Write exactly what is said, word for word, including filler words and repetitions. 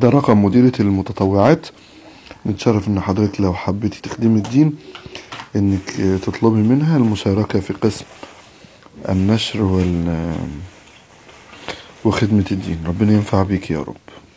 ده رقم مديرة المتطوعات. نتشرف ان حضرتك لو حبيتي تخدمي الدين انك تطلبي منها المشاركة في قسم النشر وخدمة الدين. ربنا ينفع بيك يا رب.